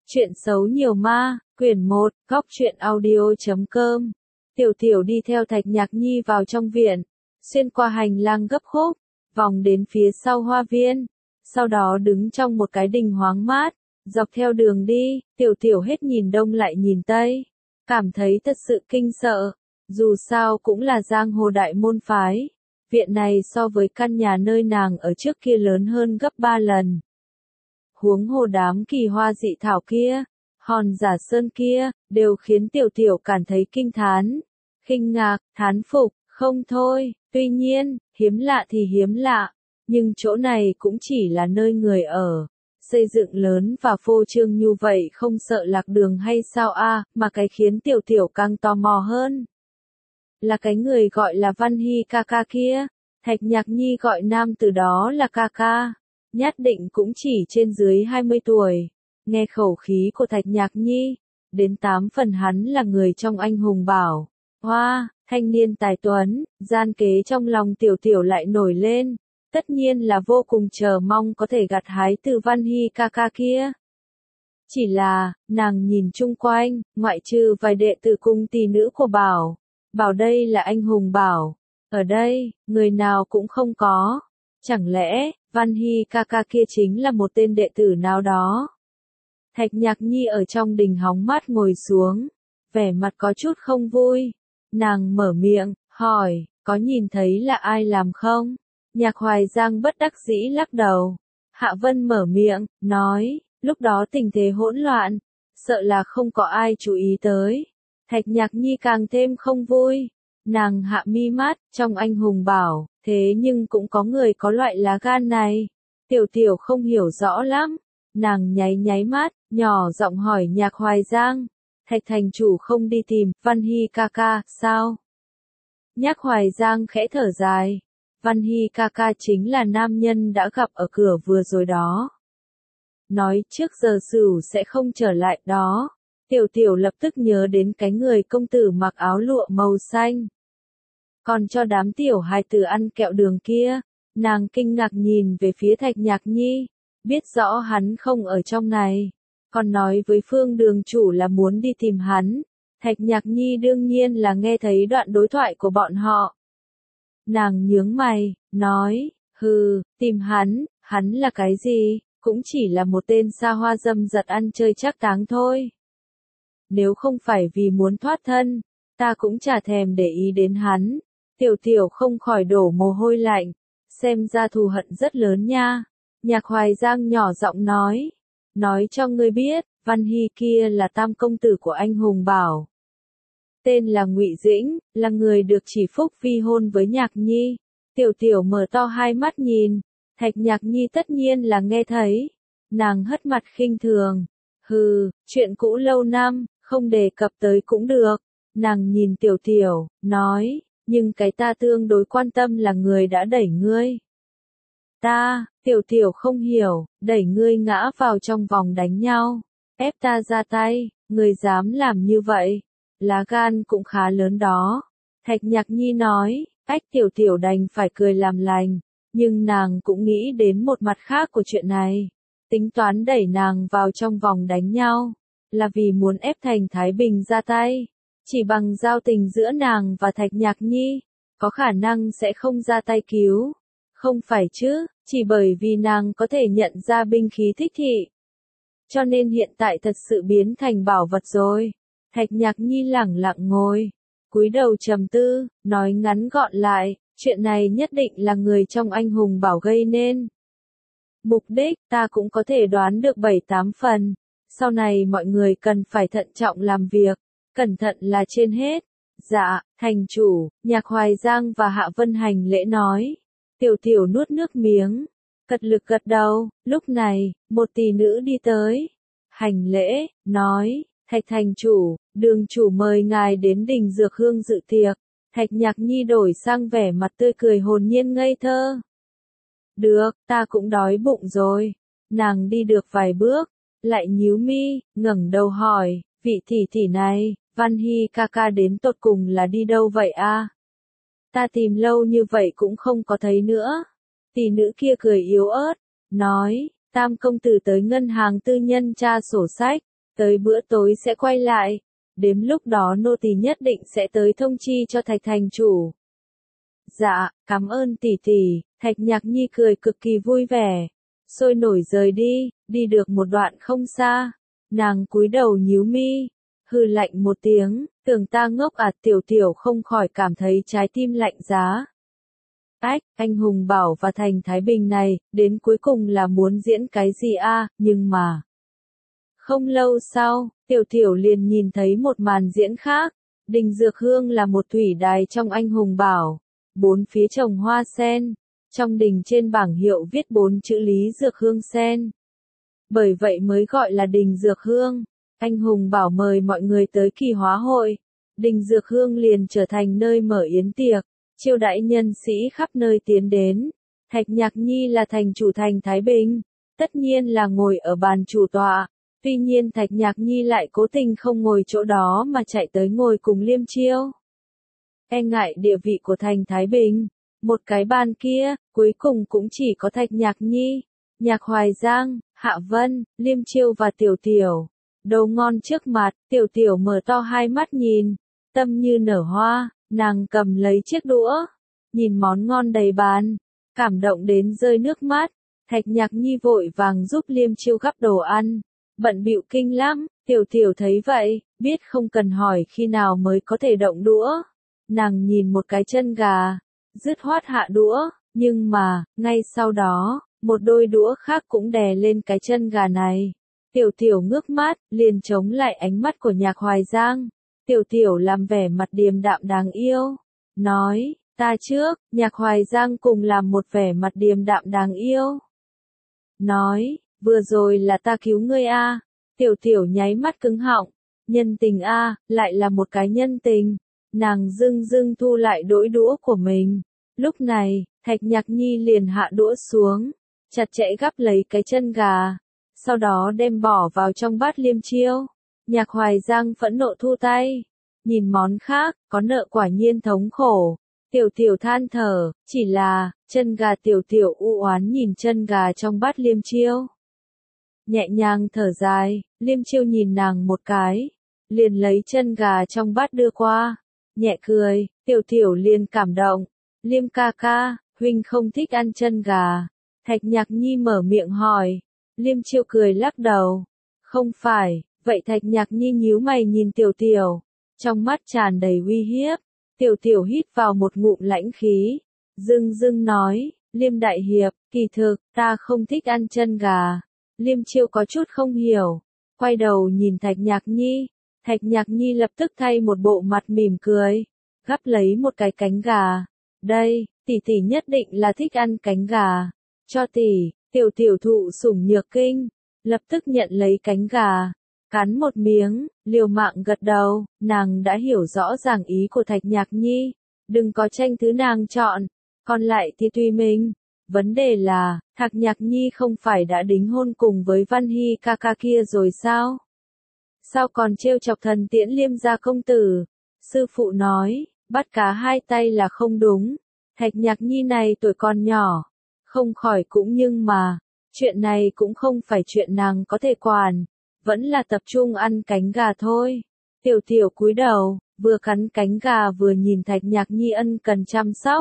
Chuyện xấu nhiều ma, quyển 1, góc truyện audio.com. Tiểu Tiểu đi theo Thạch Nhạc Nhi vào trong viện, xuyên qua hành lang gấp khúc, vòng đến phía sau hoa viên, sau đó đứng trong một cái đình hoáng mát. Dọc theo đường đi, Tiểu Tiểu hết nhìn đông lại nhìn tây, cảm thấy thật sự kinh sợ. Dù sao cũng là giang hồ đại môn phái, viện này so với căn nhà nơi nàng ở trước kia lớn hơn gấp 3 lần. Huống hồ đám kỳ hoa dị thảo kia, hòn giả sơn kia, đều khiến Tiểu Tiểu cảm thấy kinh thán, kinh ngạc, thán phục, không thôi. Tuy nhiên, hiếm lạ thì hiếm lạ, nhưng chỗ này cũng chỉ là nơi người ở, xây dựng lớn và phô trương như vậy không sợ lạc đường hay sao a? Mà cái khiến Tiểu Tiểu càng tò mò hơn là cái người gọi là Văn Hy ca ca kia. Thạch Nhạc Nhi gọi nam từ đó là ca ca, nhất định cũng chỉ trên dưới 20 tuổi. Nghe khẩu khí của Thạch Nhạc Nhi, đến 8 phần hắn là người trong anh hùng bảo. Hoa, thanh niên tài tuấn, gian kế trong lòng Tiểu Tiểu lại nổi lên, tất nhiên là vô cùng chờ mong có thể gặt hái từ Văn Hy ca ca kia. Chỉ là, nàng nhìn chung quanh, ngoại trừ vài đệ tử cung tỷ nữ của Bảo đây là anh hùng Bảo, ở đây, người nào cũng không có. Chẳng lẽ, Văn Hy ca ca kia chính là một tên đệ tử nào đó? Thạch Nhạc Nhi ở trong đình hóng mát ngồi xuống, vẻ mặt có chút không vui. Nàng mở miệng, hỏi, có nhìn thấy là ai làm không? Nhạc Hoài Giang bất đắc dĩ lắc đầu. Hạ Vân mở miệng, nói, lúc đó tình thế hỗn loạn, sợ là không có ai chú ý tới. Thạch Nhạc Nhi càng thêm không vui. Nàng hạ mi mắt, trong anh hùng Bảo, thế nhưng cũng có người có loại lá gan này. Tiểu Tiểu không hiểu rõ lắm. Nàng nháy mắt, nhỏ giọng hỏi Nhạc Hoài Giang, Thạch thành chủ không đi tìm Văn Hy ca ca, sao? Nhạc Hoài Giang khẽ thở dài. Văn Hy ca ca chính là nam nhân đã gặp ở cửa vừa rồi đó. Nói trước giờ Sửu sẽ không trở lại đó. Tiểu Tiểu lập tức nhớ đến cái người công tử mặc áo lụa màu xanh. Còn cho đám tiểu hài tử ăn kẹo đường kia, nàng kinh ngạc nhìn về phía Thạch Nhạc Nhi, biết rõ hắn không ở trong này. Còn nói với Phương đường chủ là muốn đi tìm hắn. Thạch Nhạc Nhi đương nhiên là nghe thấy đoạn đối thoại của bọn họ. Nàng nhướng mày, nói, hừ, tìm hắn là cái gì, cũng chỉ là một tên xa hoa dâm dật ăn chơi trác táng thôi. Nếu không phải vì muốn thoát thân, ta cũng chả thèm để ý đến hắn. Tiểu Tiểu không khỏi đổ mồ hôi lạnh, xem ra thù hận rất lớn nha. Nhạc Hoài Giang nhỏ giọng nói cho ngươi biết, Văn Hy kia là tam công tử của anh hùng Bảo. Tên là Ngụy Dĩnh, là người được chỉ phúc vi hôn với Nhạc Nhi. Tiểu Tiểu mở to hai mắt nhìn, Thạch Nhạc Nhi tất nhiên là nghe thấy. Nàng hất mặt khinh thường, hừ, chuyện cũ lâu năm, không đề cập tới cũng được. Nàng nhìn Tiểu Tiểu, nói, nhưng cái ta tương đối quan tâm là người đã đẩy ngươi. Ta, Tiểu Tiểu không hiểu, đẩy ngươi ngã vào trong vòng đánh nhau, ép ta ra tay, ngươi dám làm như vậy, lá gan cũng khá lớn đó. Thạch Nhạc Nhi nói, Tiểu Tiểu đành phải cười làm lành, nhưng nàng cũng nghĩ đến một mặt khác của chuyện này. Tính toán đẩy nàng vào trong vòng đánh nhau, là vì muốn ép Thành Thái Bình ra tay. Chỉ bằng giao tình giữa nàng và Thạch Nhạc Nhi, có khả năng sẽ không ra tay cứu. Không phải chứ, chỉ bởi vì nàng có thể nhận ra binh khí thích thị. Cho nên hiện tại thật sự biến thành bảo vật rồi. Thạch Nhạc Nhi lẳng lặng ngồi, cúi đầu trầm tư, nói ngắn gọn lại, chuyện này nhất định là người trong anh hùng Bảo gây nên. Mục đích, ta cũng có thể đoán được 7-8 phần. Sau này mọi người cần phải thận trọng làm việc, cẩn thận là trên hết. Dạ, thành chủ, Nhạc Hoài Giang và Hạ Vân hành lễ nói. Tiểu Tiểu nuốt nước miếng, cật lực gật đầu. Lúc này, một tỷ nữ đi tới, hành lễ, nói, Thạch thành chủ, đường chủ mời ngài đến đình Dược Hương dự tiệc. Thạch Nhạc Nhi đổi sang vẻ mặt tươi cười hồn nhiên ngây thơ. Được, ta cũng đói bụng rồi. Nàng đi được vài bước, lại nhíu mi, ngẩng đầu hỏi, vị tỷ tỷ này, Văn Hy ca ca đến tột cùng là đi đâu vậy a? Ta tìm lâu như vậy cũng không có thấy nữa. Tỷ nữ kia cười yếu ớt, nói, tam công tử tới ngân hàng tư nhân tra sổ sách, tới bữa tối sẽ quay lại. Đến lúc đó nô tỳ nhất định sẽ tới thông chi cho Thạch thành chủ. Dạ, cảm ơn tỷ tỷ. Thạch Nhạc Nhi cười cực kỳ vui vẻ. Sôi nổi rời đi, đi được một đoạn không xa. Nàng cúi đầu nhíu mi, hừ lạnh một tiếng, tưởng ta ngốc à, Tiểu Tiểu không khỏi cảm thấy trái tim lạnh giá. Ách, anh Hùng Bảo và Thành Thái Bình này, đến cuối cùng là muốn diễn cái gì a? Nhưng mà... Không lâu sau, Tiểu Tiểu liền nhìn thấy một màn diễn khác. Đình Dược Hương là một thủy đài trong anh Hùng Bảo. Bốn phía trồng hoa sen. Trong đình trên bảng hiệu viết 4 chữ Lý Dược Hương Sen. Bởi vậy mới gọi là Đình Dược Hương. Anh Hùng Bảo mời mọi người tới kỳ hóa hội. Đình Dược Hương liền trở thành nơi mở yến tiệc, chiêu đãi nhân sĩ khắp nơi tiến đến. Thạch Nhạc Nhi là thành chủ thành Thái Bình, tất nhiên là ngồi ở bàn chủ tọa. Tuy nhiên Thạch Nhạc Nhi lại cố tình không ngồi chỗ đó mà chạy tới ngồi cùng Liêm Chiêu. E ngại địa vị của thành Thái Bình, một cái bàn kia, cuối cùng cũng chỉ có Thạch Nhạc Nhi, Nhạc Hoài Giang, Hạ Vân, Liêm Chiêu và Tiểu Tiểu. Đồ ngon trước mặt, Tiểu Tiểu mở to hai mắt nhìn, tâm như nở hoa, nàng cầm lấy chiếc đũa, nhìn món ngon đầy bàn, cảm động đến rơi nước mắt. Thạch Nhạc Nhi vội vàng giúp Liêm Chiêu gắp đồ ăn, bận bịu kinh lắm. Tiểu Tiểu thấy vậy, biết không cần hỏi khi nào mới có thể động đũa. Nàng nhìn một cái chân gà, dứt khoát hạ đũa, nhưng mà, ngay sau đó, một đôi đũa khác cũng đè lên cái chân gà này. Tiểu Tiểu ngước mắt, liền chống lại ánh mắt của Nhạc Hoài Giang. Tiểu Tiểu làm vẻ mặt điềm đạm đáng yêu, nói, ta trước. Nhạc Hoài Giang cùng làm một vẻ mặt điềm đạm đáng yêu, nói, vừa rồi là ta cứu ngươi a. Tiểu Tiểu nháy mắt cứng họng, nhân tình a, lại là một cái nhân tình. Nàng dưng dưng thu lại đỗi đũa của mình. Lúc này, Thạch Nhạc Nhi liền hạ đũa xuống, chặt chẽ gắp lấy cái chân gà, sau đó đem bỏ vào trong bát Liêm Chiêu. Nhạc Hoài Giang phẫn nộ thu tay, nhìn món khác, có nợ quả nhiên thống khổ. Tiểu Tiểu than thở, chỉ là, chân gà. Tiểu Tiểu u oán nhìn chân gà trong bát Liêm Chiêu, nhẹ nhàng thở dài. Liêm Chiêu nhìn nàng một cái, liền lấy chân gà trong bát đưa qua, nhẹ cười. Tiểu Tiểu liền cảm động, Liêm ca ca, huynh không thích ăn chân gà. Thạch Nhạc Nhi mở miệng hỏi. Liêm Chiêu cười lắc đầu, không phải. Vậy Thạch Nhạc Nhi nhíu mày nhìn Tiểu Tiểu, trong mắt tràn đầy uy hiếp. Tiểu Tiểu hít vào một ngụm lãnh khí, dưng dưng nói, Liêm đại hiệp, kỳ thực, ta không thích ăn chân gà. Liêm Chiêu có chút không hiểu, quay đầu nhìn Thạch Nhạc Nhi. Thạch Nhạc Nhi lập tức thay một bộ mặt mỉm cười, gắp lấy một cái cánh gà. Đây, tỷ tỷ nhất định là thích ăn cánh gà. Cho tỷ. Tiểu Tiểu thụ sủng nhược kinh, lập tức nhận lấy cánh gà, cắn một miếng, liều mạng gật đầu. Nàng đã hiểu rõ ràng ý của Thạch Nhạc Nhi, đừng có tranh thứ nàng chọn, còn lại thì tùy mình. Vấn đề là, Thạch Nhạc Nhi không phải đã đính hôn cùng với Văn Hy ca ca kia rồi sao? Sao còn trêu chọc thần tiễn Liêm gia công tử? Sư phụ nói, bắt cá hai tay là không đúng. Thạch Nhạc Nhi này tuổi còn nhỏ, không khỏi cũng nhưng mà, chuyện này cũng không phải chuyện nàng có thể quản, vẫn là tập trung ăn cánh gà thôi. Tiểu Tiểu cúi đầu, vừa cắn cánh gà vừa nhìn Thạch Nhạc Nhi ân cần chăm sóc.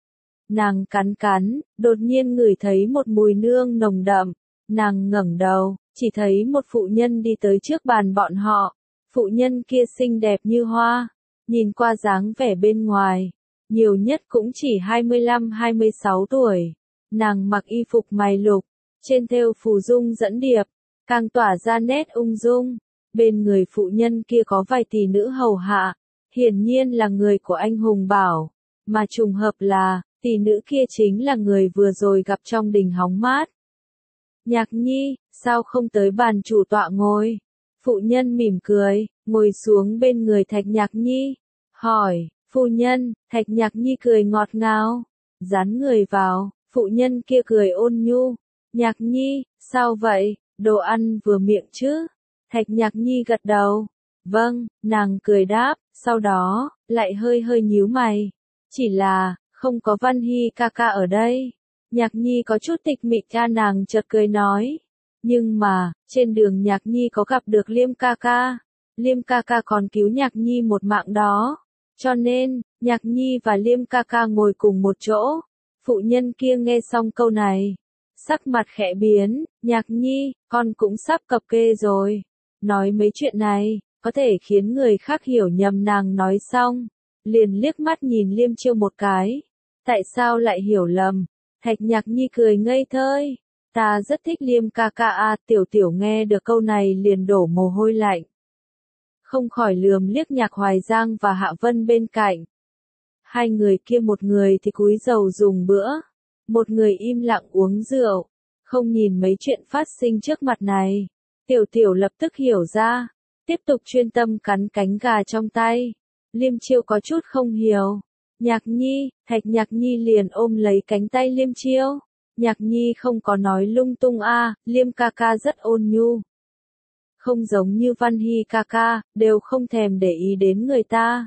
Nàng cắn cắn, đột nhiên ngửi thấy một mùi nương nồng đậm. Nàng ngẩng đầu, chỉ thấy một phụ nhân đi tới trước bàn bọn họ. Phụ nhân kia xinh đẹp như hoa, nhìn qua dáng vẻ bên ngoài, nhiều nhất cũng chỉ 25-26 tuổi. Nàng mặc y phục mày lục, trên thêu phù dung dẫn điệp, càng tỏa ra nét ung dung. Bên người phụ nhân kia có vài tỷ nữ hầu hạ, hiển nhiên là người của anh Hùng Bảo, mà trùng hợp là, tỷ nữ kia chính là người vừa rồi gặp trong đình hóng mát. Nhạc Nhi, sao không tới bàn chủ tọa ngồi? Phụ nhân mỉm cười, ngồi xuống bên người Thạch Nhạc Nhi, hỏi, phu nhân. Thạch Nhạc Nhi cười ngọt ngào, dán người vào. Phụ nhân kia cười ôn nhu, Nhạc Nhi, sao vậy, đồ ăn vừa miệng chứ? Thạch Nhạc Nhi gật đầu, vâng. Nàng cười đáp, sau đó, lại hơi hơi nhíu mày, chỉ là, không có Văn Hy ca ca ở đây. Nhạc Nhi có chút tịch mịch, cha nàng chợt cười nói, Nhưng mà, trên đường Nhạc Nhi có gặp được Liêm ca ca. Liêm ca ca còn cứu Nhạc Nhi một mạng đó. Cho nên, Nhạc Nhi và Liêm ca ca ngồi cùng một chỗ. Phụ nhân kia nghe xong câu này. Sắc mặt khẽ biến, Nhạc Nhi, con cũng sắp cập kê rồi. Nói mấy chuyện này, có thể khiến người khác hiểu nhầm nàng nói xong. Liền liếc mắt nhìn Liêm Chiêu một cái. Tại sao lại hiểu lầm? Thạch Nhạc Nhi cười ngây thơi. Ta rất thích Liêm ca ca à, tiểu tiểu nghe được câu này liền đổ mồ hôi lạnh. Không khỏi lườm liếc Nhạc Hoài Giang và Hạ Vân bên cạnh. Hai người kia một người thì cúi đầu dùng bữa, một người im lặng uống rượu, không nhìn mấy chuyện phát sinh trước mặt này. Tiểu tiểu lập tức hiểu ra, tiếp tục chuyên tâm cắn cánh gà trong tay. Liêm Chiêu có chút không hiểu. Nhạc Nhi, Thạch Nhạc Nhi liền ôm lấy cánh tay Liêm Chiêu. Nhạc Nhi không có nói lung tung a, Liêm ca ca rất ôn nhu. Không giống như Văn Hy ca ca, đều không thèm để ý đến người ta.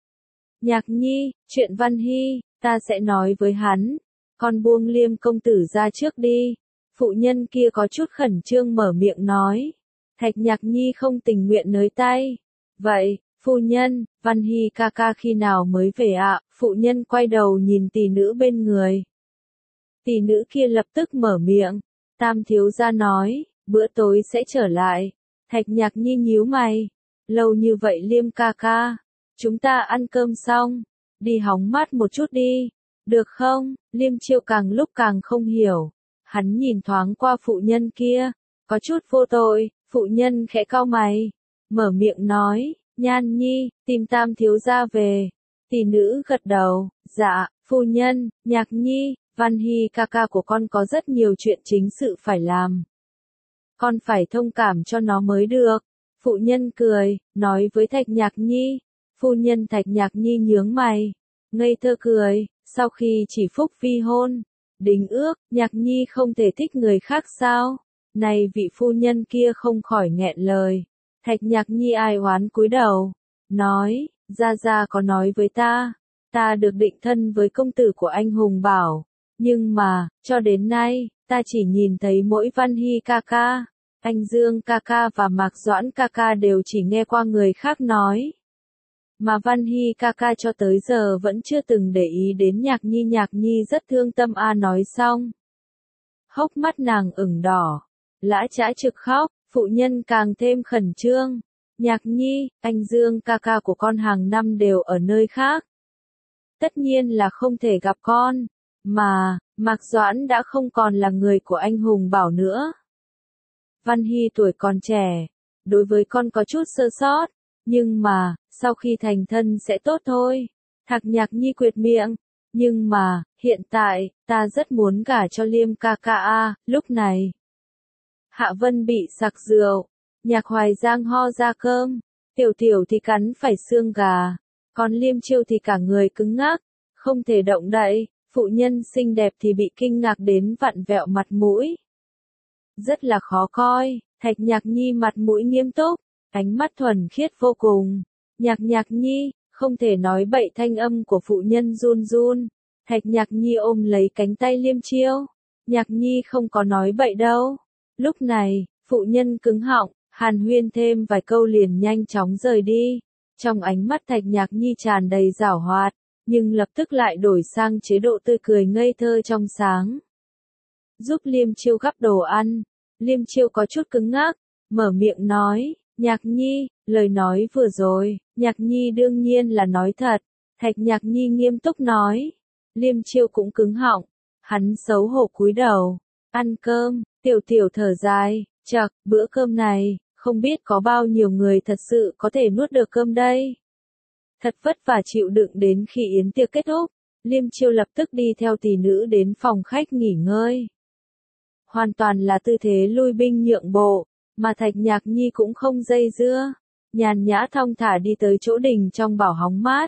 Nhạc Nhi, chuyện Văn Hy, ta sẽ nói với hắn. Con buông Liêm công tử ra trước đi. Phụ nhân kia có chút khẩn trương mở miệng nói. Thạch Nhạc Nhi không tình nguyện nới tay. Vậy, phu nhân, Văn Hy ca ca khi nào mới về ạ? Phụ nhân quay đầu nhìn tỷ nữ bên người. Tỷ nữ kia lập tức mở miệng. Tam thiếu gia nói, bữa tối sẽ trở lại. Thạch Nhạc Nhi nhíu mày. Lâu như vậy Liêm ca ca. Chúng ta ăn cơm xong. Đi hóng mát một chút đi. Được không? Liêm Chiêu càng lúc càng không hiểu. Hắn nhìn thoáng qua phụ nhân kia. Có chút vô tội. Phụ nhân khẽ cau mày. Mở miệng nói. Nhan Nhi, tìm Tam thiếu gia về. Tỷ nữ gật đầu. Dạ, phu nhân, Nhạc Nhi, Văn Hy ca ca của con có rất nhiều chuyện chính sự phải làm. Con phải thông cảm cho nó mới được. Phụ nhân cười, nói với Thạch Nhạc Nhi. Phu nhân Thạch Nhạc Nhi nhướng mày. Ngây thơ cười, sau khi chỉ phúc vi hôn. Đính ước, Nhạc Nhi không thể thích người khác sao? Này vị phu nhân kia không khỏi nghẹn lời. Thạch Nhạc Nhi ai oán cúi đầu. Nói, Gia Gia có nói với ta được định thân với công tử của anh Hùng Bảo. Nhưng mà, cho đến nay, ta chỉ nhìn thấy mỗi Văn Hy ca ca, anh Dương ca ca và Mạc Doãn ca ca đều chỉ nghe qua người khác nói. Mà Văn Hy ca ca cho tới giờ vẫn chưa từng để ý đến Nhạc Nhi rất thương tâm a nói xong. Hốc mắt nàng ửng đỏ, lã chã trực khóc, phụ nhân càng thêm khẩn trương. Nhạc Nhi, anh Dương ca ca của con hàng năm đều ở nơi khác. Tất nhiên là không thể gặp con, mà, Mạc Doãn đã không còn là người của anh Hùng Bảo nữa. Văn Hy tuổi còn trẻ, đối với con có chút sơ sót, nhưng mà, sau khi thành thân sẽ tốt thôi. Thạch Nhạc Nhi quyệt miệng, nhưng mà, hiện tại, ta rất muốn gả cho Liêm ca ca a. Lúc này, Hạ Vân bị sặc rượu, Nhạc Hoài Giang ho ra cơm, Tiểu Tiểu thì cắn phải xương gà, còn Liêm Chiêu thì cả người cứng ngắc, không thể động đậy. Phụ nhân xinh đẹp thì bị kinh ngạc đến vặn vẹo mặt mũi. Rất là khó coi, Thạch Nhạc Nhi mặt mũi nghiêm túc, ánh mắt thuần khiết vô cùng. Nhạc Nhi, không thể nói bậy, thanh âm của phụ nhân run run. Thạch Nhạc Nhi ôm lấy cánh tay Liêm Chiêu. Nhạc Nhi không có nói bậy đâu. Lúc này, phụ nhân cứng họng, hàn huyên thêm vài câu liền nhanh chóng rời đi. Trong ánh mắt Thạch Nhạc Nhi tràn đầy giảo hoạt, nhưng lập tức lại đổi sang chế độ tươi cười ngây thơ trong sáng. Giúp Liêm Chiêu gắp đồ ăn, Liêm Chiêu có chút cứng ngắc, mở miệng nói, Nhạc Nhi, lời nói vừa rồi, Nhạc Nhi đương nhiên là nói thật. Thạch Nhạc Nhi nghiêm túc nói, Liêm Chiêu cũng cứng họng, hắn xấu hổ cúi đầu, ăn cơm, Tiểu Tiểu thở dài, chậc, bữa cơm này, không biết có bao nhiêu người thật sự có thể nuốt được cơm đây. Thật vất vả chịu đựng đến khi yến tiệc kết thúc, Liêm Chiêu lập tức đi theo tỷ nữ đến phòng khách nghỉ ngơi. Hoàn toàn là tư thế lui binh nhượng bộ, mà Thạch Nhạc Nhi cũng không dây dưa, nhàn nhã thong thả đi tới chỗ đình trong bảo hóng mát.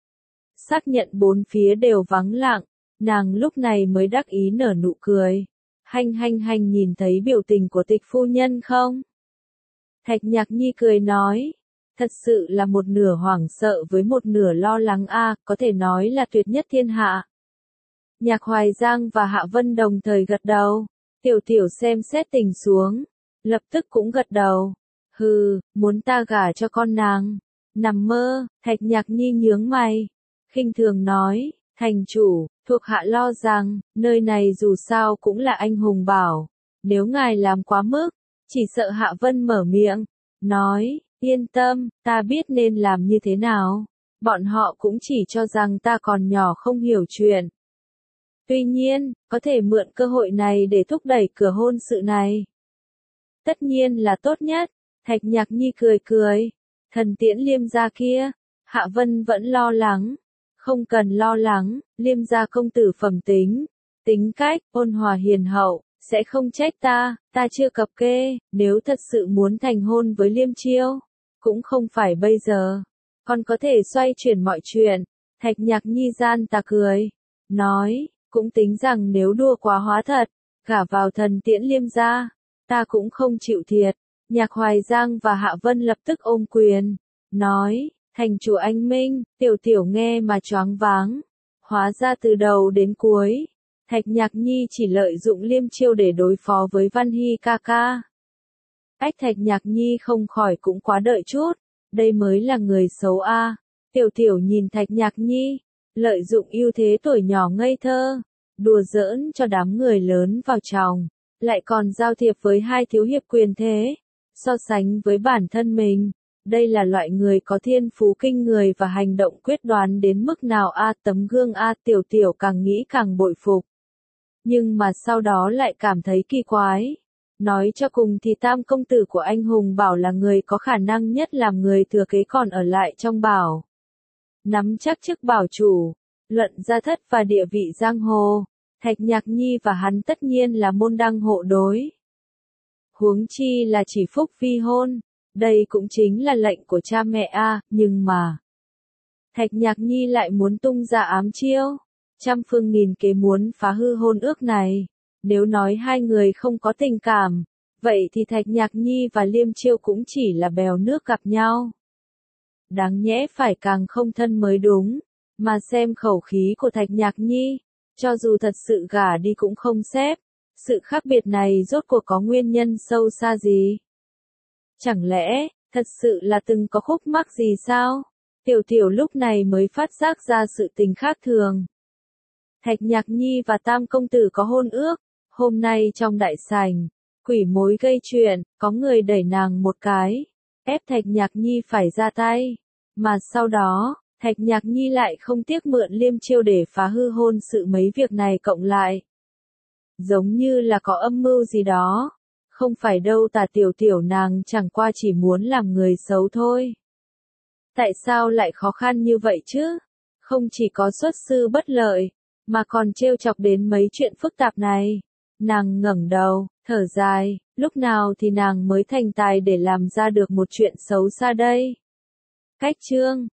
Xác nhận bốn phía đều vắng lặng, nàng lúc này mới đắc ý nở nụ cười. Hành nhìn thấy biểu tình của Tịch phu nhân không? Thạch Nhạc Nhi cười nói. Thật sự là một nửa hoảng sợ với một nửa lo lắng a, có thể nói là tuyệt nhất thiên hạ. Nhạc Hoài Giang và Hạ Vân đồng thời gật đầu. Tiểu Tiểu xem xét tình xuống, lập tức cũng gật đầu. Hừ, muốn ta gả cho con nàng. Nằm mơ, Thạch Nhạc Nhi nhướng mày. Khinh thường nói, thành chủ, thuộc hạ lo rằng, nơi này dù sao cũng là anh hùng bảo. Nếu ngài làm quá mức, chỉ sợ Hạ Vân mở miệng. Nói, yên tâm, ta biết nên làm như thế nào. Bọn họ cũng chỉ cho rằng ta còn nhỏ không hiểu chuyện. Tuy nhiên, có thể mượn cơ hội này để thúc đẩy cửa hôn sự này. Tất nhiên là tốt nhất. Thạch Nhạc Nhi cười cười. Thần Tiễn Liêm gia kia, Hạ Vân vẫn lo lắng. Không cần lo lắng, Liêm gia công tử phẩm tính, tính cách, ôn hòa hiền hậu, sẽ không trách ta chưa cập kê, nếu thật sự muốn thành hôn với Liêm Chiêu, cũng không phải bây giờ, còn có thể xoay chuyển mọi chuyện. Thạch Nhạc Nhi gian tà cười, nói, cũng tính rằng nếu đua quá hóa thật, gả vào Thần Tiễn Liêm gia, ta cũng không chịu thiệt. Nhạc Hoài Giang và Hạ Vân lập tức ôm quyền, nói, thành chủ anh minh, tiểu tiểu nghe mà choáng váng. Hóa ra từ đầu đến cuối, Thạch Nhạc Nhi chỉ lợi dụng Liêm Chiêu để đối phó với Văn Hy ca ca. Thạch Nhạc Nhi không khỏi cũng quá đợi chút, đây mới là người xấu a. Tiểu tiểu nhìn Thạch Nhạc Nhi, lợi dụng ưu thế tuổi nhỏ ngây thơ, đùa giỡn cho đám người lớn vào chồng, lại còn giao thiệp với hai thiếu hiệp quyền thế, so sánh với bản thân mình. Đây là loại người có thiên phú kinh người và hành động quyết đoán đến mức nào a, tấm gương a, tiểu tiểu càng nghĩ càng bội phục. Nhưng mà sau đó lại cảm thấy kỳ quái. Nói cho cùng thì tam công tử của anh hùng bảo là người có khả năng nhất làm người thừa kế còn ở lại trong bảo. Nắm chắc chức bảo chủ, luận gia thất và địa vị giang hồ, Thạch Nhạc Nhi và hắn tất nhiên là môn đăng hộ đối. Huống chi là chỉ phúc vi hôn. Đây cũng chính là lệnh của cha mẹ a, nhưng mà Thạch Nhạc Nhi lại muốn tung ra ám chiêu, trăm phương nghìn kế muốn phá hư hôn ước này. Nếu nói hai người không có tình cảm, vậy thì Thạch Nhạc Nhi và Liêm Chiêu cũng chỉ là bèo nước gặp nhau. Đáng nhẽ phải càng không thân mới đúng, mà xem khẩu khí của Thạch Nhạc Nhi, cho dù thật sự gả đi cũng không xếp. Sự khác biệt này rốt cuộc có nguyên nhân sâu xa gì? Chẳng lẽ, thật sự là từng có khúc mắc gì sao? Tiểu tiểu lúc này mới phát giác ra sự tình khác thường. Thạch Nhạc Nhi và tam công tử có hôn ước, hôm nay trong đại sảnh, quỷ mối gây chuyện, có người đẩy nàng một cái, ép Thạch Nhạc Nhi phải ra tay. Mà sau đó, Thạch Nhạc Nhi lại không tiếc mượn Liêm Chiêu để phá hư hôn sự, mấy việc này cộng lại. Giống như là có âm mưu gì đó. Không phải đâu, Tà tiểu tiểu nàng chẳng qua chỉ muốn làm người xấu thôi. Tại sao lại khó khăn như vậy chứ? Không chỉ có xuất sư bất lợi, mà còn trêu chọc đến mấy chuyện phức tạp này. Nàng ngẩng đầu, thở dài, lúc nào thì nàng mới thành tài để làm ra được một chuyện xấu xa đây? Cách chương